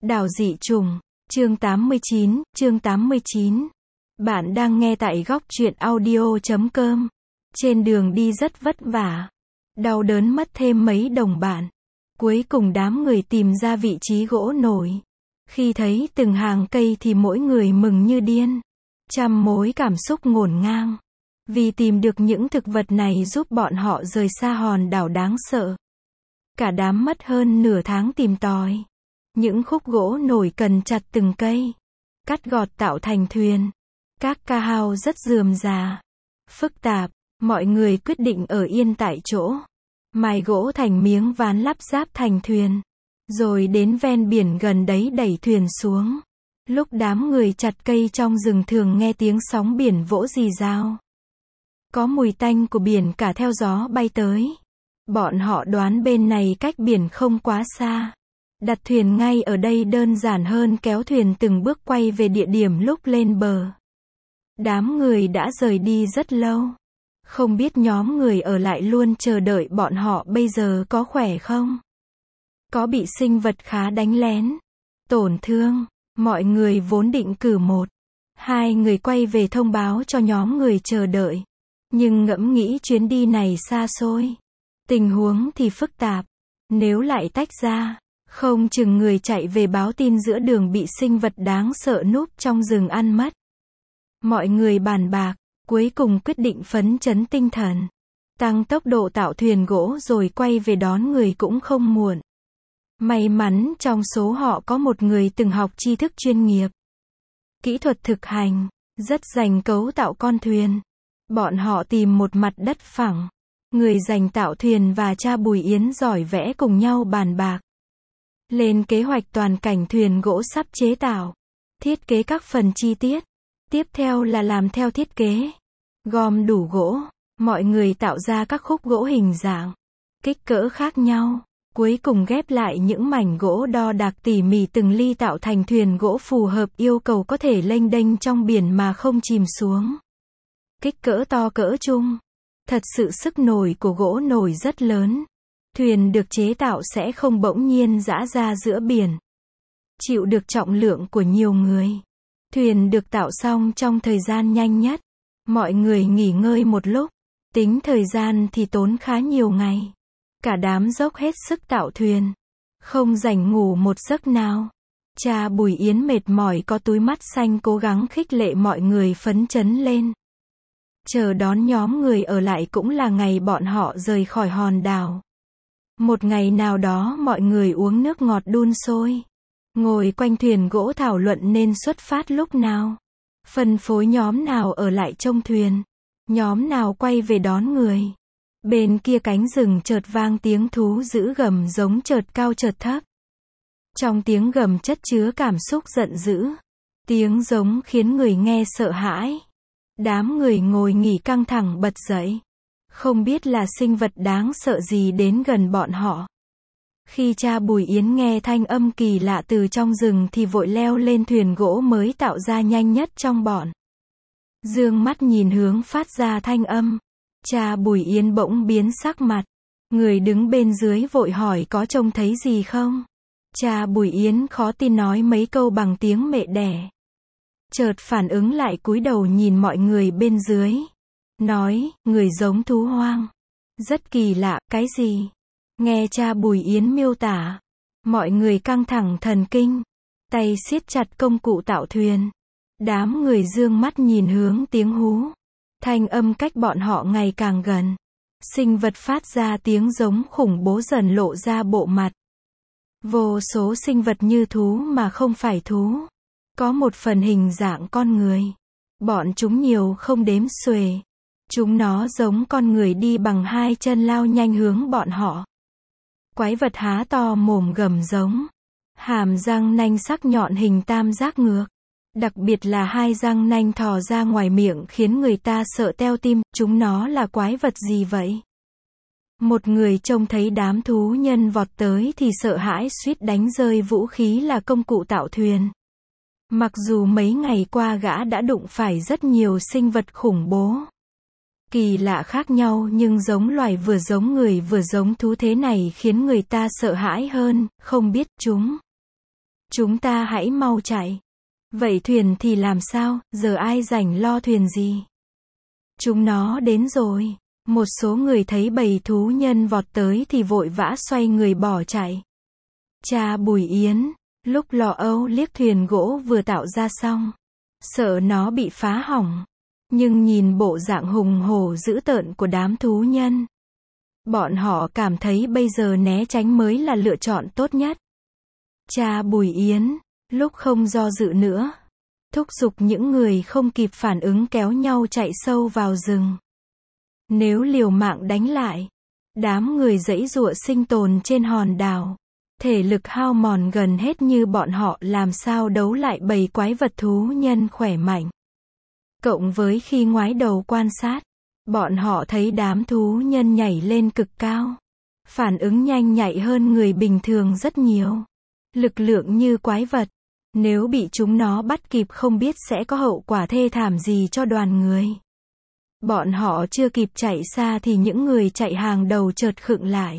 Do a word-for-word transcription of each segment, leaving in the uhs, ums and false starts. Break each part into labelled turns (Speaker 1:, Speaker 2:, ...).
Speaker 1: Đảo dị trùng, chương tám mươi chín, chương tám mươi chín. Bạn đang nghe tại góc truyện audio chấm com. Trên đường đi rất vất vả. Đau đớn mất thêm mấy đồng bạn. Cuối cùng đám người tìm ra vị trí gỗ nổi. Khi thấy từng hàng cây thì mỗi người mừng như điên. Trăm mối cảm xúc ngổn ngang. Vì tìm được những thực vật này giúp bọn họ rời xa hòn đảo đáng sợ. Cả đám mất hơn nửa tháng tìm tòi. Những khúc gỗ nổi cần chặt từng cây, cắt gọt tạo thành thuyền. Các ca hao rất rườm rà, phức tạp, mọi người quyết định ở yên tại chỗ. Mài gỗ thành miếng ván lắp ráp thành thuyền. Rồi đến ven biển gần đấy đẩy thuyền xuống. Lúc đám người chặt cây trong rừng thường nghe tiếng sóng biển vỗ rì rào. Có mùi tanh của biển cả theo gió bay tới. Bọn họ đoán bên này cách biển không quá xa. Đặt thuyền ngay ở đây đơn giản hơn kéo thuyền từng bước quay về địa điểm lúc lên bờ. Đám người đã rời đi rất lâu. Không biết nhóm người ở lại luôn chờ đợi bọn họ bây giờ có khỏe không? Có bị sinh vật khá đánh lén, tổn thương? Mọi người vốn định cử một, hai người quay về thông báo cho nhóm người chờ đợi. Nhưng ngẫm nghĩ chuyến đi này xa xôi. Tình huống thì phức tạp. Nếu lại tách ra, không chừng người chạy về báo tin giữa đường bị sinh vật đáng sợ núp trong rừng ăn mất. Mọi người bàn bạc, cuối cùng quyết định phấn chấn tinh thần. Tăng tốc độ tạo thuyền gỗ rồi quay về đón người cũng không muộn. May mắn trong số họ có một người từng học tri thức chuyên nghiệp. Kỹ thuật thực hành, rất rành cấu tạo con thuyền. Bọn họ tìm một mặt đất phẳng. Người rành tạo thuyền và cha Bùi Yến giỏi vẽ cùng nhau bàn bạc. Lên kế hoạch toàn cảnh thuyền gỗ sắp chế tạo. Thiết kế các phần chi tiết. Tiếp theo là làm theo thiết kế. Gom đủ gỗ. Mọi người tạo ra các khúc gỗ hình dạng, kích cỡ khác nhau. Cuối cùng ghép lại những mảnh gỗ đo đạc tỉ mỉ từng ly tạo thành thuyền gỗ phù hợp yêu cầu có thể lênh đênh trong biển mà không chìm xuống. Kích cỡ to cỡ trung. Thật sự sức nổi của gỗ nổi rất lớn. Thuyền được chế tạo sẽ không bỗng nhiên giã ra giữa biển. Chịu được trọng lượng của nhiều người. Thuyền được tạo xong trong thời gian nhanh nhất. Mọi người nghỉ ngơi một lúc. Tính thời gian thì tốn khá nhiều ngày. Cả đám dốc hết sức tạo thuyền. Không rảnh ngủ một giấc nào. Cha Bùi Yến mệt mỏi có túi mắt xanh cố gắng khích lệ mọi người phấn chấn lên. Chờ đón nhóm người ở lại cũng là ngày bọn họ rời khỏi hòn đảo. Một ngày nào đó mọi người uống nước ngọt đun sôi. Ngồi quanh thuyền gỗ thảo luận nên xuất phát lúc nào. Phân phối nhóm nào ở lại trông thuyền. Nhóm nào quay về đón người. Bên kia cánh rừng chợt vang tiếng thú dữ gầm giống chợt cao chợt thấp. Trong tiếng gầm chất chứa cảm xúc giận dữ. Tiếng giống khiến người nghe sợ hãi. Đám người ngồi nghỉ căng thẳng bật dậy. Không biết là sinh vật đáng sợ gì đến gần bọn họ. Khi cha Bùi Yến nghe thanh âm kỳ lạ từ trong rừng thì vội leo lên thuyền gỗ mới tạo ra nhanh nhất trong bọn. Dương mắt nhìn hướng phát ra thanh âm. Cha Bùi Yến bỗng biến sắc mặt. Người đứng bên dưới vội hỏi có trông thấy gì không? Cha Bùi Yến khó tin nói mấy câu bằng tiếng mẹ đẻ. Chợt phản ứng lại cúi đầu nhìn mọi người bên dưới. Nói, người giống thú hoang. Rất kỳ lạ, cái gì? Nghe cha Bùi Yến miêu tả. Mọi người căng thẳng thần kinh. Tay siết chặt công cụ tạo thuyền. Đám người dương mắt nhìn hướng tiếng hú. Thanh âm cách bọn họ ngày càng gần. Sinh vật phát ra tiếng giống khủng bố dần lộ ra bộ mặt. Vô số sinh vật như thú mà không phải thú. Có một phần hình dạng con người. Bọn chúng nhiều không đếm xuể. Chúng nó giống con người đi bằng hai chân lao nhanh hướng bọn họ. Quái vật há to mồm gầm giống. Hàm răng nanh sắc nhọn hình tam giác ngược. Đặc biệt là hai răng nanh thò ra ngoài miệng khiến người ta sợ teo tim. Chúng nó là quái vật gì vậy? Một người trông thấy đám thú nhân vọt tới thì sợ hãi suýt đánh rơi vũ khí là công cụ tạo thuyền. Mặc dù mấy ngày qua gã đã đụng phải rất nhiều sinh vật khủng bố. Kỳ lạ khác nhau nhưng giống loài vừa giống người vừa giống thú thế này khiến người ta sợ hãi hơn, không biết chúng Chúng ta hãy mau chạy. Vậy thuyền thì làm sao, giờ ai rảnh lo thuyền gì? Chúng nó đến rồi. Một số người thấy bầy thú nhân vọt tới thì vội vã xoay người bỏ chạy. Cha Bùi Yến, lúc lo âu liếc thuyền gỗ vừa tạo ra xong. Sợ nó bị phá hỏng. Nhưng nhìn bộ dạng hùng hổ dữ tợn của đám thú nhân. Bọn họ cảm thấy bây giờ né tránh mới là lựa chọn tốt nhất. Cha Bùi Yến, lúc không do dự nữa, thúc giục những người không kịp phản ứng kéo nhau chạy sâu vào rừng. Nếu liều mạng đánh lại, đám người giãy giụa sinh tồn trên hòn đảo, thể lực hao mòn gần hết như bọn họ làm sao đấu lại bầy quái vật thú nhân khỏe mạnh. Cộng với khi ngoái đầu quan sát, bọn họ thấy đám thú nhân nhảy lên cực cao. Phản ứng nhanh nhạy hơn người bình thường rất nhiều. Lực lượng như quái vật. Nếu bị chúng nó bắt kịp không biết sẽ có hậu quả thê thảm gì cho đoàn người. Bọn họ chưa kịp chạy xa thì những người chạy hàng đầu chợt khựng lại.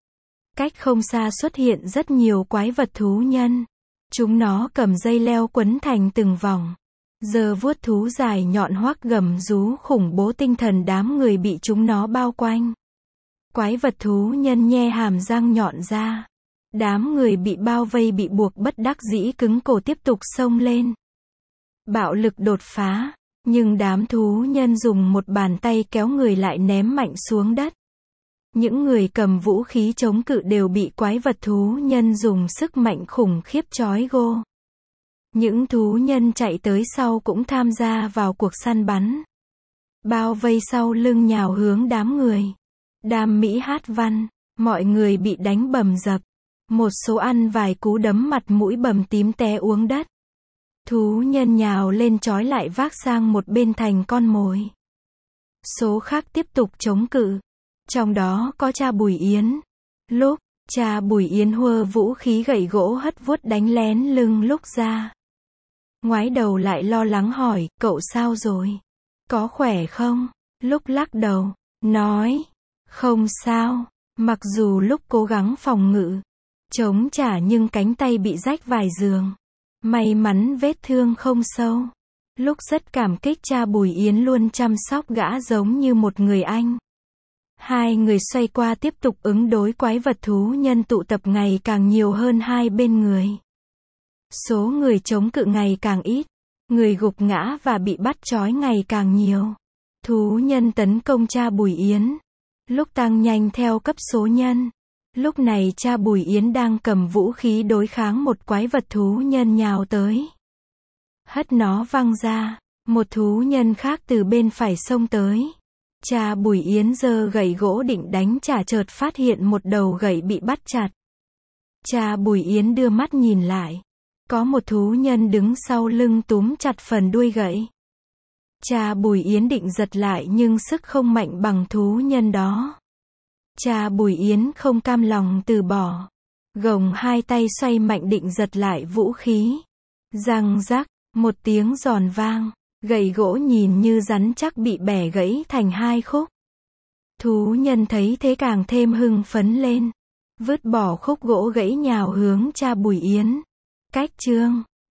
Speaker 1: Cách không xa xuất hiện rất nhiều quái vật thú nhân. Chúng nó cầm dây leo quấn thành từng vòng. Giờ vuốt thú dài nhọn hoắc gầm rú khủng bố tinh thần đám người bị chúng nó bao quanh. Quái vật thú nhân nhe hàm răng nhọn ra. Đám người bị bao vây bị buộc bất đắc dĩ cứng cổ tiếp tục xông lên. Bạo lực đột phá, nhưng đám thú nhân dùng một bàn tay kéo người lại ném mạnh xuống đất. Những người cầm vũ khí chống cự đều bị quái vật thú nhân dùng sức mạnh khủng khiếp trói gô. Những thú nhân chạy tới sau cũng tham gia vào cuộc săn bắn. Bao vây sau lưng nhào hướng đám người. Đam mỹ hát văn, mọi người bị đánh bầm dập. Một số ăn vài cú đấm mặt mũi bầm tím té uống đất. Thú nhân nhào lên trói lại vác sang một bên thành con mồi. Số khác tiếp tục chống cự. Trong đó có cha Bùi Yến. Lúc cha Bùi Yến hơ vũ khí gậy gỗ hất vuốt đánh lén lưng lúc ra. Ngoái đầu lại lo lắng hỏi, cậu sao rồi? Có khỏe không? Lúc lắc đầu, nói, không sao. Mặc dù lúc cố gắng phòng ngự, chống trả nhưng cánh tay bị rách vài giường. May mắn vết thương không sâu. Lúc rất cảm kích cha Bùi Yến luôn chăm sóc gã giống như một người anh. Hai người xoay qua tiếp tục ứng đối quái vật thú nhân tụ tập ngày càng nhiều hơn hai bên người. Số người chống cự ngày càng ít. Người gục ngã và bị bắt trói ngày càng nhiều. Thú nhân tấn công cha Bùi Yến. Lúc tăng nhanh theo cấp số nhân. Lúc này cha Bùi Yến đang cầm vũ khí đối kháng một quái vật thú nhân nhào tới. Hất nó văng ra. Một thú nhân khác từ bên phải xông tới. Cha Bùi Yến giơ gậy gỗ định đánh trả chợt phát hiện một đầu gậy bị bắt chặt. Cha Bùi Yến đưa mắt nhìn lại. Có một thú nhân đứng sau lưng túm chặt phần đuôi gậy. Cha Bùi Yến định giật lại nhưng sức không mạnh bằng thú nhân đó. Cha Bùi Yến không cam lòng từ bỏ. Gồng hai tay xoay mạnh định giật lại vũ khí. Răng rắc, một tiếng giòn vang. Gậy gỗ nhìn như rắn chắc bị bẻ gãy thành hai khúc. Thú nhân thấy thế càng thêm hưng phấn lên. Vứt bỏ khúc gỗ gãy nhào hướng cha Bùi Yến. Cách chương